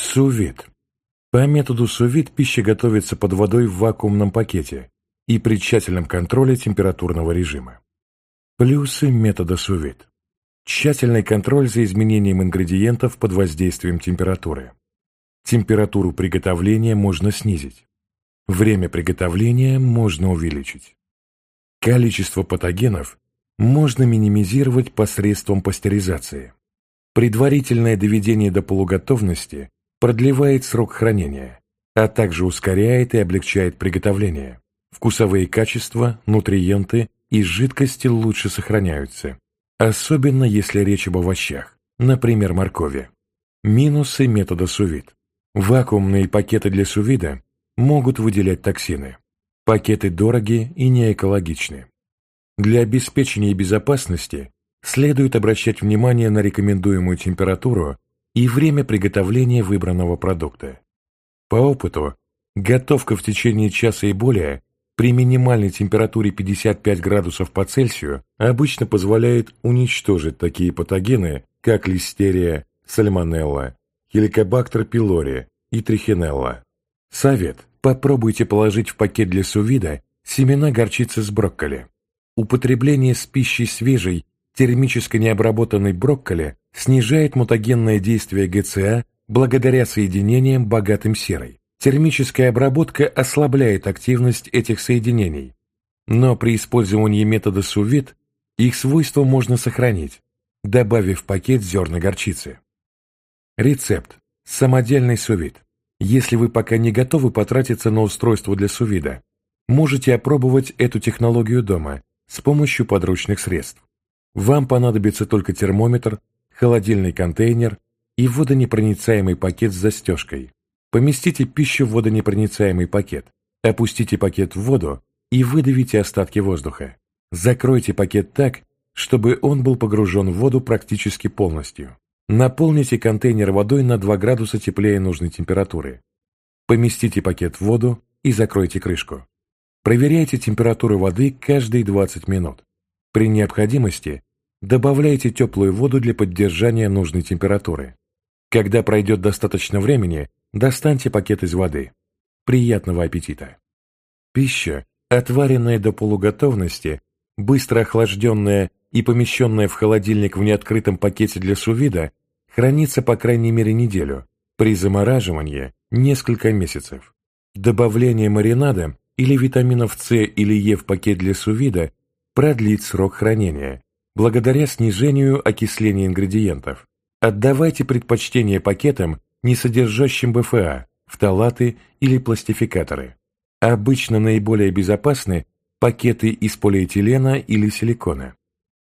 Сous-вид. По методу сous-вид пища готовится под водой в вакуумном пакете и при тщательном контроле температурного режима. Плюсы метода сous-вид. Тщательный контроль за изменением ингредиентов под воздействием температуры. Температуру приготовления можно снизить. Время приготовления можно увеличить. Количество патогенов можно минимизировать посредством пастеризации. Предварительное доведение до полуготовности продлевает срок хранения, а также ускоряет и облегчает приготовление. Вкусовые качества, нутриенты и жидкости лучше сохраняются, особенно если речь об овощах, например, моркови. Минусы метода сous-вид. Вакуумные пакеты для сous-вида могут выделять токсины. Пакеты дороги и неэкологичны. Для обеспечения безопасности следует обращать внимание на рекомендуемую температуру и время приготовления выбранного продукта. По опыту, готовка в течение часа и более при минимальной температуре 55 градусов по Цельсию обычно позволяет уничтожить такие патогены, как листерия, сальмонелла, хеликобактер пилори и трихинелла. Совет: попробуйте положить в пакет для сous-вида семена горчицы с брокколи. Употребление с пищей свежей, термически необработанной брокколи снижает мутагенное действие ГЦА благодаря соединениям, богатым серой. Термическая обработка ослабляет активность этих соединений, но при использовании метода сous-вид их свойства можно сохранить, добавив в пакет зерна горчицы. Рецепт. Самодельный сous-вид. Если вы пока не готовы потратиться на устройство для сous-вида, можете опробовать эту технологию дома с помощью подручных средств. Вам понадобится только термометр, холодильный контейнер и водонепроницаемый пакет с застежкой. Поместите пищу в водонепроницаемый пакет, опустите пакет в воду и выдавите остатки воздуха. Закройте пакет так, чтобы он был погружен в воду практически полностью. Наполните контейнер водой на 2 градуса теплее нужной температуры. Поместите пакет в воду и закройте крышку. Проверяйте температуру воды каждые 20 минут. При необходимости добавляйте теплую воду для поддержания нужной температуры. Когда пройдет достаточно времени, достаньте пакет из воды. Приятного аппетита! Пища, отваренная до полуготовности, быстро охлажденная и помещенная в холодильник в неоткрытом пакете для сous-вида, хранится по крайней мере неделю, при замораживании несколько месяцев. Добавление маринада или витаминов С или Е в пакет для сous-вида продлит срок хранения, благодаря снижению окисления ингредиентов. Отдавайте предпочтение пакетам, не содержащим БФА, фталаты или пластификаторы. Обычно наиболее безопасны пакеты из полиэтилена или силикона.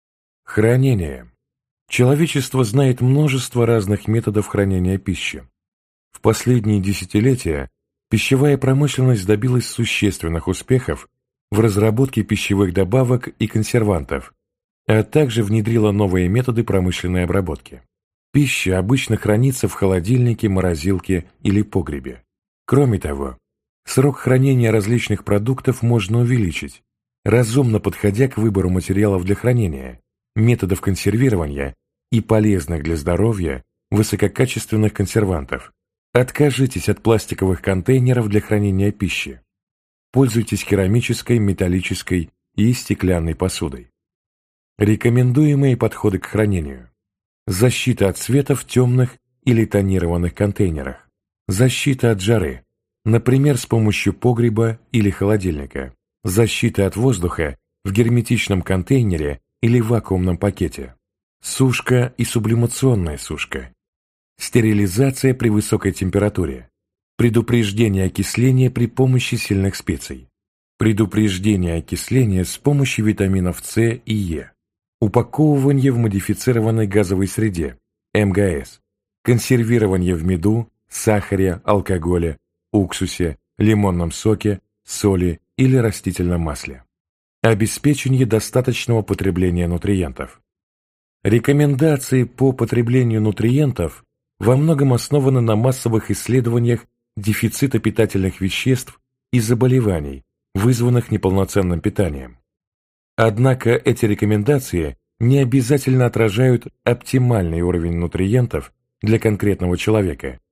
Хранение. Человечество знает множество разных методов хранения пищи. В последние десятилетия пищевая промышленность добилась существенных успехов в разработке пищевых добавок и консервантов, а также внедрила новые методы промышленной обработки. Пища обычно хранится в холодильнике, морозилке или погребе. Кроме того, срок хранения различных продуктов можно увеличить, разумно подходя к выбору материалов для хранения, методов консервирования и полезных для здоровья высококачественных консервантов. Откажитесь от пластиковых контейнеров для хранения пищи. Пользуйтесь керамической, металлической и стеклянной посудой. Рекомендуемые подходы к хранению. Защита от света в темных или тонированных контейнерах. Защита от жары, например, с помощью погреба или холодильника. Защита от воздуха в герметичном контейнере или вакуумном пакете. Сушка и сублимационная сушка. Стерилизация при высокой температуре. Предупреждение окисления при помощи сильных специй. Предупреждение окисления с помощью витаминов С и Е. Упаковывание в модифицированной газовой среде, МГС. Консервирование в меду, сахаре, алкоголе, уксусе, лимонном соке, соли или растительном масле. Обеспечение достаточного потребления нутриентов. Рекомендации по потреблению нутриентов во многом основаны на массовых исследованиях дефицита питательных веществ и заболеваний, вызванных неполноценным питанием. Однако эти рекомендации не обязательно отражают оптимальный уровень нутриентов для конкретного человека,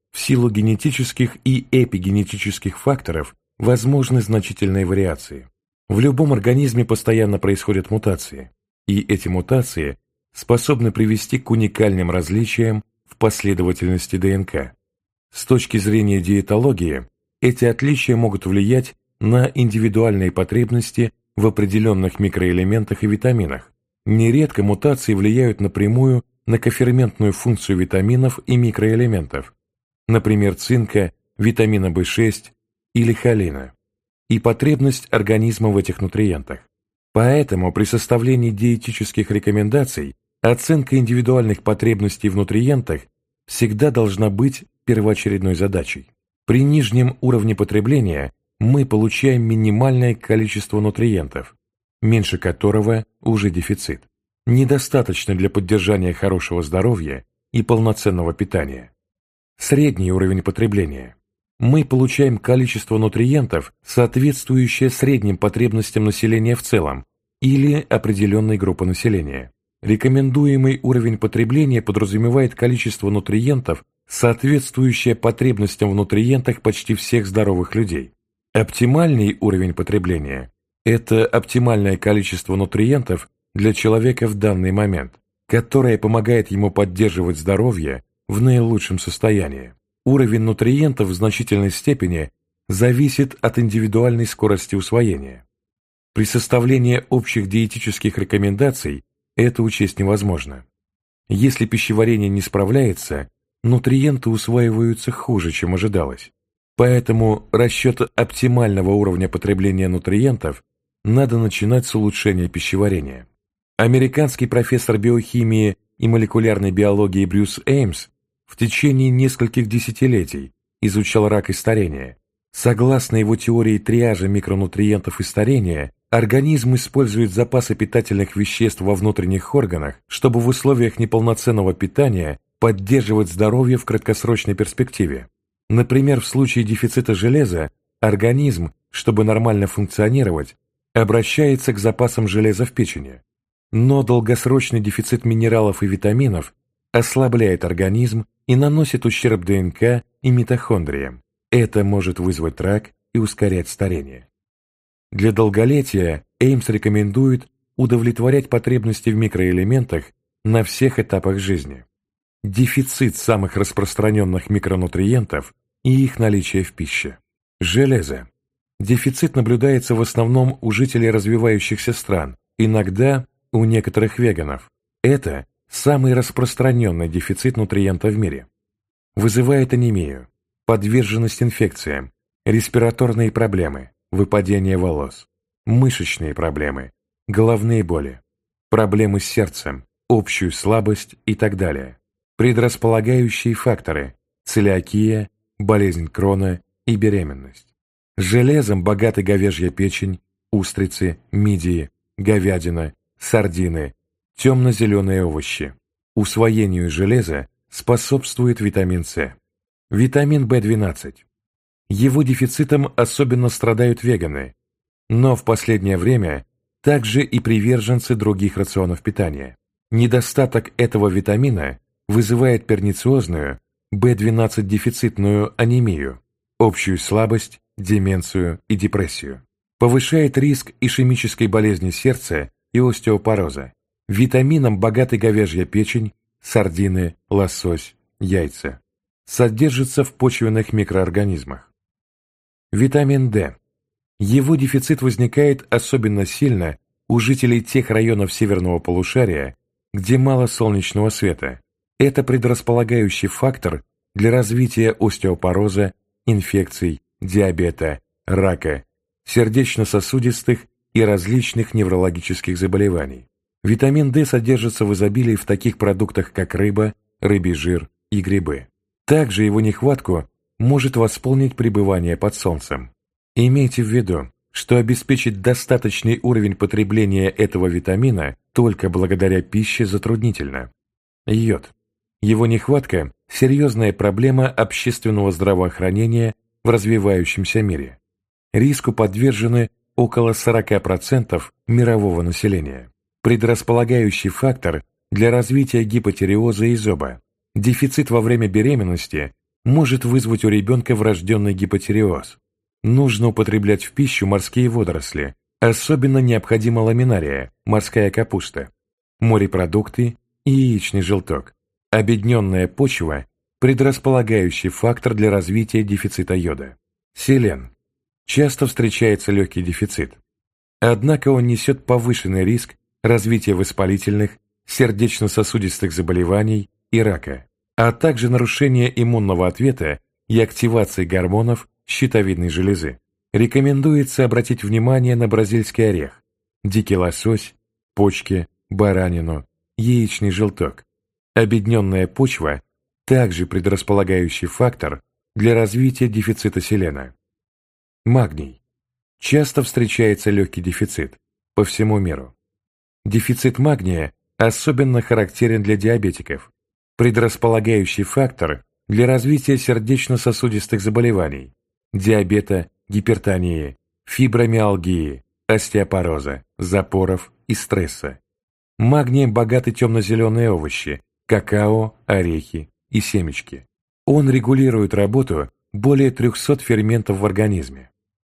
В силу генетических и эпигенетических факторов возможны значительные вариации. В любом организме постоянно происходят мутации, и эти мутации способны привести к уникальным различиям в последовательности ДНК. С точки зрения диетологии, эти отличия могут влиять на индивидуальные потребности в определенных микроэлементах и витаминах. Нередко мутации влияют напрямую на коферментную функцию витаминов и микроэлементов, например, цинка, витамина В6 или холина, и потребность организма в этих нутриентах. Поэтому при составлении диетических рекомендаций оценка индивидуальных потребностей в нутриентах всегда должна быть первоочередной задачей. При нижнем уровне потребления мы получаем минимальное количество нутриентов, меньше которого уже дефицит, недостаточно для поддержания хорошего здоровья и полноценного питания. Средний уровень потребления. Мы получаем количество нутриентов, соответствующее средним потребностям населения в целом или определенной группы населения. Рекомендуемый уровень потребления подразумевает количество нутриентов, соответствующее потребностям в нутриентах почти всех здоровых людей. Оптимальный уровень потребления – это оптимальное количество нутриентов для человека в данный момент, которое помогает ему поддерживать здоровье в наилучшем состоянии. Уровень нутриентов в значительной степени зависит от индивидуальной скорости усвоения. При составлении общих диетических рекомендаций это учесть невозможно. Если пищеварение не справляется, нутриенты усваиваются хуже, чем ожидалось. Поэтому расчет оптимального уровня потребления нутриентов надо начинать с улучшения пищеварения. Американский профессор биохимии и молекулярной биологии Брюс Эймс в течение нескольких десятилетий изучал рак и старение. Согласно его теории триажа микронутриентов и старения, организм использует запасы питательных веществ во внутренних органах, чтобы в условиях неполноценного питания поддерживать здоровье в краткосрочной перспективе. Например, в случае дефицита железа организм, чтобы нормально функционировать, обращается к запасам железа в печени. Но долгосрочный дефицит минералов и витаминов ослабляет организм и наносит ущерб ДНК и митохондриям. Это может вызвать рак и ускорять старение. Для долголетия Эймс рекомендует удовлетворять потребности в микроэлементах на всех этапах жизни. Дефицит самых распространенных микронутриентов и их наличие в пище. Железо. Дефицит наблюдается в основном у жителей развивающихся стран, иногда у некоторых веганов. Это самый распространенный дефицит нутриента в мире. Вызывает анемию, подверженность инфекциям, респираторные проблемы, выпадение волос, мышечные проблемы, головные боли, проблемы с сердцем, общую слабость и так далее. Предрасполагающие факторы – целиакия, болезнь Крона и беременность. Железом богаты говяжья печень, устрицы, мидии, говядина, сардины, темно-зеленые овощи. Усвоению железа способствует витамин С. Витамин В12. Его дефицитом особенно страдают веганы, но в последнее время также и приверженцы других рационов питания. Недостаток этого витамина вызывает пернициозную, В12-дефицитную анемию, общую слабость, деменцию и депрессию. Повышает риск ишемической болезни сердца и остеопороза. Витамином богаты говяжья печень, сардины, лосось, яйца. Содержится в почвенных микроорганизмах. Витамин D. Его дефицит возникает особенно сильно у жителей тех районов северного полушария, где мало солнечного света. Это предрасполагающий фактор для развития остеопороза, инфекций, диабета, рака, сердечно-сосудистых и различных неврологических заболеваний. Витамин D содержится в изобилии в таких продуктах, как рыба, рыбий жир и грибы. Также его нехватку может восполнить пребывание под солнцем. Имейте в виду, что обеспечить достаточный уровень потребления этого витамина только благодаря пище затруднительно. Йод. Его нехватка – серьезная проблема общественного здравоохранения в развивающемся мире. Риску подвержены около 40% мирового населения. Предрасполагающий фактор для развития гипотиреоза и зоба. Дефицит во время беременности может вызвать у ребенка врожденный гипотиреоз. Нужно употреблять в пищу морские водоросли, особенно необходима ламинария, морская капуста, морепродукты и яичный желток. Обедненная почва – предрасполагающий фактор для развития дефицита йода. Селен. Часто встречается легкий дефицит. Однако он несет повышенный риск развития воспалительных, сердечно-сосудистых заболеваний и рака, а также нарушения иммунного ответа и активации гормонов щитовидной железы. Рекомендуется обратить внимание на бразильский орех, дикий лосось, почки, баранину, яичный желток. Обедненная почва – также предрасполагающий фактор для развития дефицита селена. Магний. Часто встречается легкий дефицит по всему миру. Дефицит магния особенно характерен для диабетиков, предрасполагающий фактор для развития сердечно-сосудистых заболеваний, диабета, гипертонии, фибромиалгии, остеопороза, запоров и стресса. Магнием богаты темно-зеленые овощи, какао, орехи и семечки. Он регулирует работу более 300 ферментов в организме.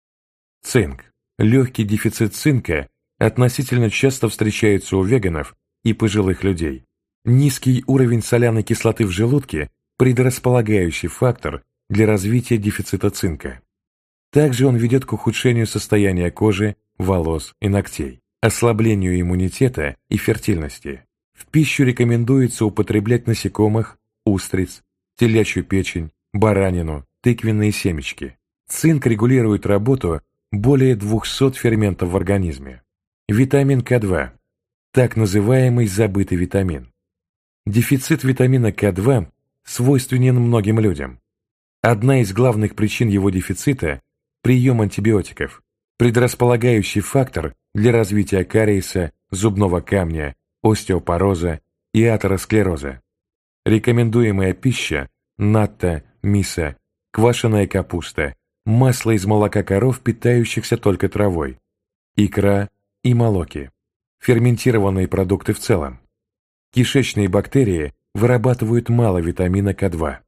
Цинк. Легкий дефицит цинка относительно часто встречается у веганов и пожилых людей. Низкий уровень соляной кислоты в желудке – предрасполагающий фактор для развития дефицита цинка. Также он ведет к ухудшению состояния кожи, волос и ногтей, ослаблению иммунитета и фертильности. В пищу рекомендуется употреблять насекомых, устриц, телячью печень, баранину, тыквенные семечки. Цинк регулирует работу более 200 ферментов в организме. Витамин К2 – так называемый забытый витамин. Дефицит витамина К2 свойственен многим людям. Одна из главных причин его дефицита – прием антибиотиков, предрасполагающий фактор для развития кариеса, зубного камня, остеопороза и атеросклероза. Рекомендуемая пища – натто, мисо, квашеная капуста, масло из молока коров, питающихся только травой, икра и молоки, ферментированные продукты в целом. Кишечные бактерии вырабатывают мало витамина К2.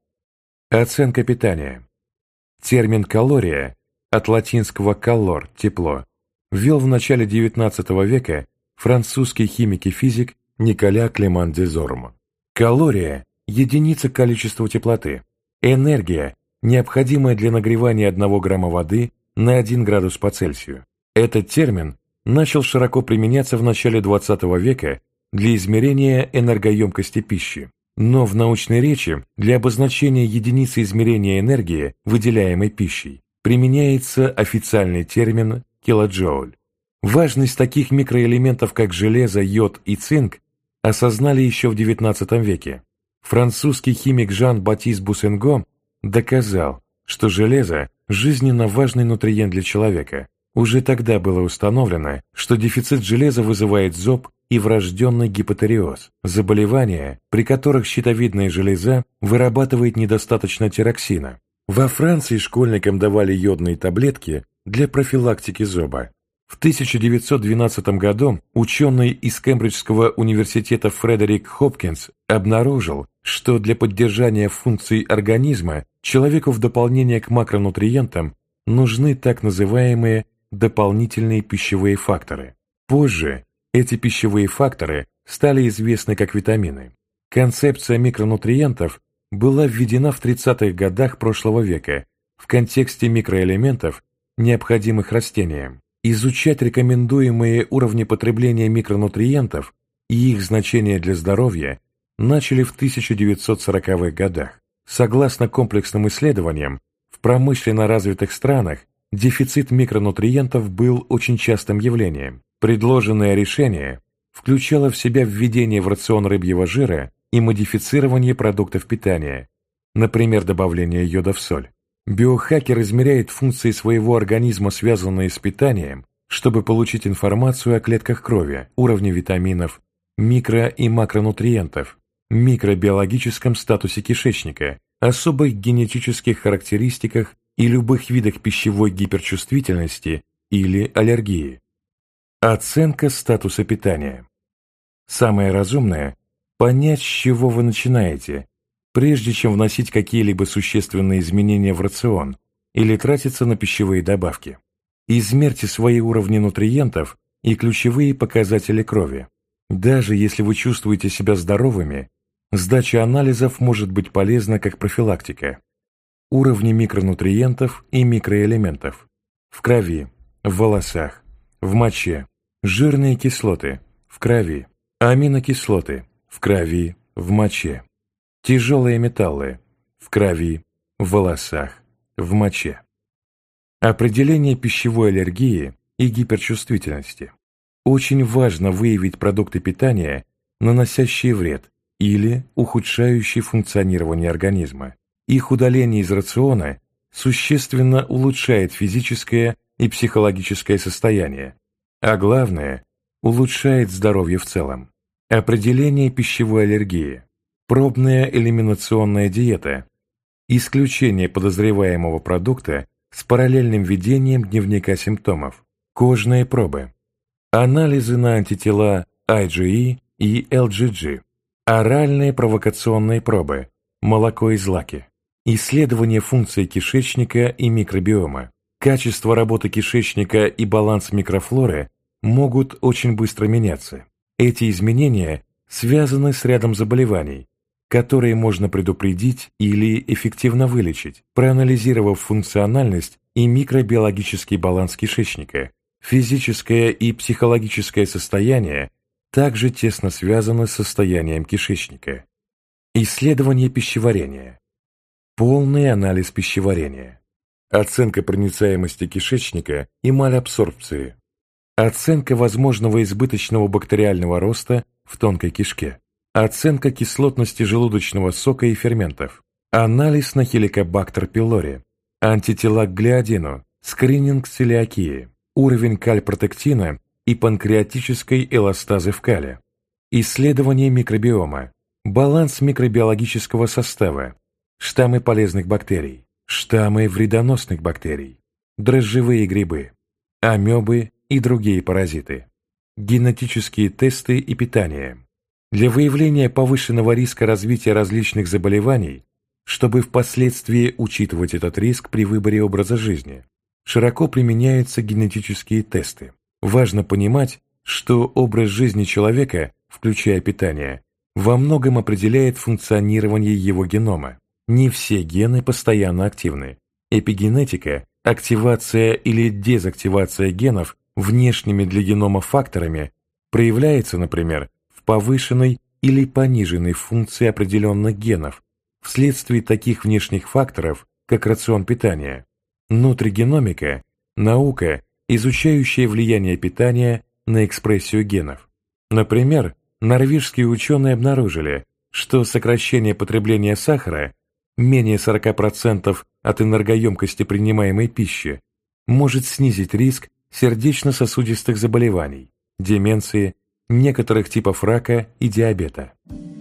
Оценка питания. Термин «калория» от латинского «calor» – тепло ввел в начале XIX века французский химик и физик Николя Клеман де Зорм. Калория – единица количества теплоты, энергия, необходимая для нагревания 1 грамма воды на 1 градус по Цельсию. Этот термин начал широко применяться в начале XX века для измерения энергоемкости пищи, но в научной речи для обозначения единицы измерения энергии, выделяемой пищей, применяется официальный термин килоджоуль. Важность таких микроэлементов, как железо, йод и цинк, осознали еще в XIX веке. Французский химик Жан-Батист Буссенго доказал, что железо – жизненно важный нутриент для человека. Уже тогда было установлено, что дефицит железа вызывает зоб и врожденный гипотиреоз, заболевания, при которых щитовидная железа вырабатывает недостаточно тироксина. Во Франции школьникам давали йодные таблетки для профилактики зоба. В 1912 году ученый из Кембриджского университета Фредерик Хопкинс обнаружил, что для поддержания функций организма человеку в дополнение к макронутриентам нужны так называемые дополнительные пищевые факторы. Позже эти пищевые факторы стали известны как витамины. Концепция микронутриентов была введена в 30-х годах прошлого века в контексте микроэлементов, необходимых растениям. Изучать рекомендуемые уровни потребления микронутриентов и их значение для здоровья начали в 1940-х годах. Согласно комплексным исследованиям, в промышленно развитых странах дефицит микронутриентов был очень частым явлением. Предложенное решение включало в себя введение в рацион рыбьего жира и модифицирование продуктов питания, например, добавление йода в соль. Биохакер измеряет функции своего организма, связанные с питанием, чтобы получить информацию о клетках крови, уровне витаминов, микро- и макронутриентов, микробиологическом статусе кишечника, особых генетических характеристиках и любых видах пищевой гиперчувствительности или аллергии. Оценка статуса питания. Самое разумное – понять, с чего вы начинаете, Прежде чем вносить какие-либо существенные изменения в рацион или тратиться на пищевые добавки, измерьте свои уровни нутриентов и ключевые показатели крови. Даже если вы чувствуете себя здоровыми, сдача анализов может быть полезна как профилактика. Уровни микронутриентов и микроэлементов в крови, в волосах, в моче, жирные кислоты в крови, аминокислоты в крови, в моче, тяжелые металлы в крови, в волосах, в моче. Определение пищевой аллергии и гиперчувствительности. Очень важно выявить продукты питания, наносящие вред или ухудшающие функционирование организма. Их удаление из рациона существенно улучшает физическое и психологическое состояние, а главное – улучшает здоровье в целом. Определение пищевой аллергии. Пробная элиминационная диета. Исключение подозреваемого продукта с параллельным ведением дневника симптомов. Кожные пробы. Анализы на антитела IgE и LGG. Оральные провокационные пробы. Молоко и злаки. Исследование функций кишечника и микробиома. Качество работы кишечника и баланс микрофлоры могут очень быстро меняться. Эти изменения связаны с рядом заболеваний, которые можно предупредить или эффективно вылечить, проанализировав функциональность и микробиологический баланс кишечника. Физическое и психологическое состояние также тесно связаны с состоянием кишечника. Исследование пищеварения. Полный анализ пищеварения. Оценка проницаемости кишечника и малабсорбции. Оценка возможного избыточного бактериального роста в тонкой кишке. Оценка кислотности желудочного сока и ферментов. Анализ на Helicobacter pylori. Антитела к глиадину. Скрининг целиакии. Уровень кальпротектина и панкреатической эластазы в кале. Исследование микробиома. Баланс микробиологического состава. Штаммы полезных бактерий. Штаммы вредоносных бактерий. Дрожжевые грибы. Амебы и другие паразиты. Генетические тесты и питание. Для выявления повышенного риска развития различных заболеваний, чтобы впоследствии учитывать этот риск при выборе образа жизни, широко применяются генетические тесты. Важно понимать, что образ жизни человека, включая питание, во многом определяет функционирование его генома. Не все гены постоянно активны. Эпигенетика, активация или дезактивация генов внешними для генома факторами проявляется, например, в повышенной или пониженной функции определенных генов вследствие таких внешних факторов, как рацион питания. Нутригеномика – наука, изучающая влияние питания на экспрессию генов. Например, норвежские ученые обнаружили, что сокращение потребления сахара менее 40% от энергоемкости принимаемой пищи может снизить риск сердечно-сосудистых заболеваний, деменции, некоторых типов рака и диабета.